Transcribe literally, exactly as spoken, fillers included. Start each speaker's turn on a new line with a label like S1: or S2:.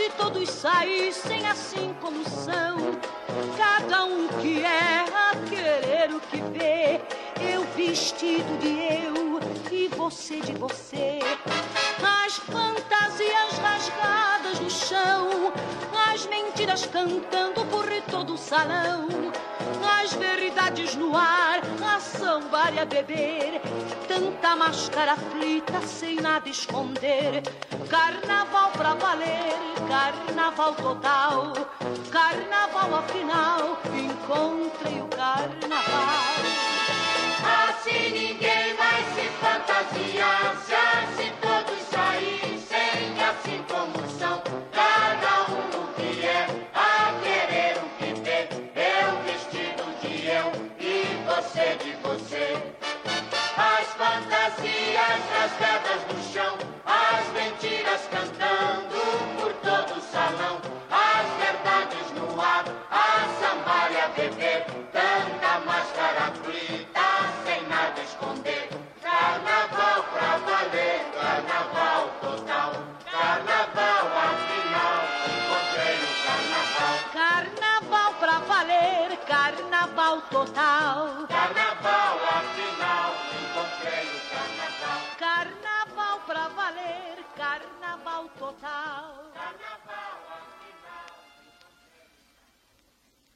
S1: se todos saíssem assim como são, cada um que é a querer o que vê, eu vestido de eu e você de você, as fantasias rasgadas no chão, as mentiras cantando por todo o salão, as verdades no ar, a sambar e a beber, tanta máscara aflita sem nada esconder. Carnaval pra valer, carnaval total, carnaval afinal, encontrei o carnaval.
S2: Assim ninguém vai se fantasiar, se assim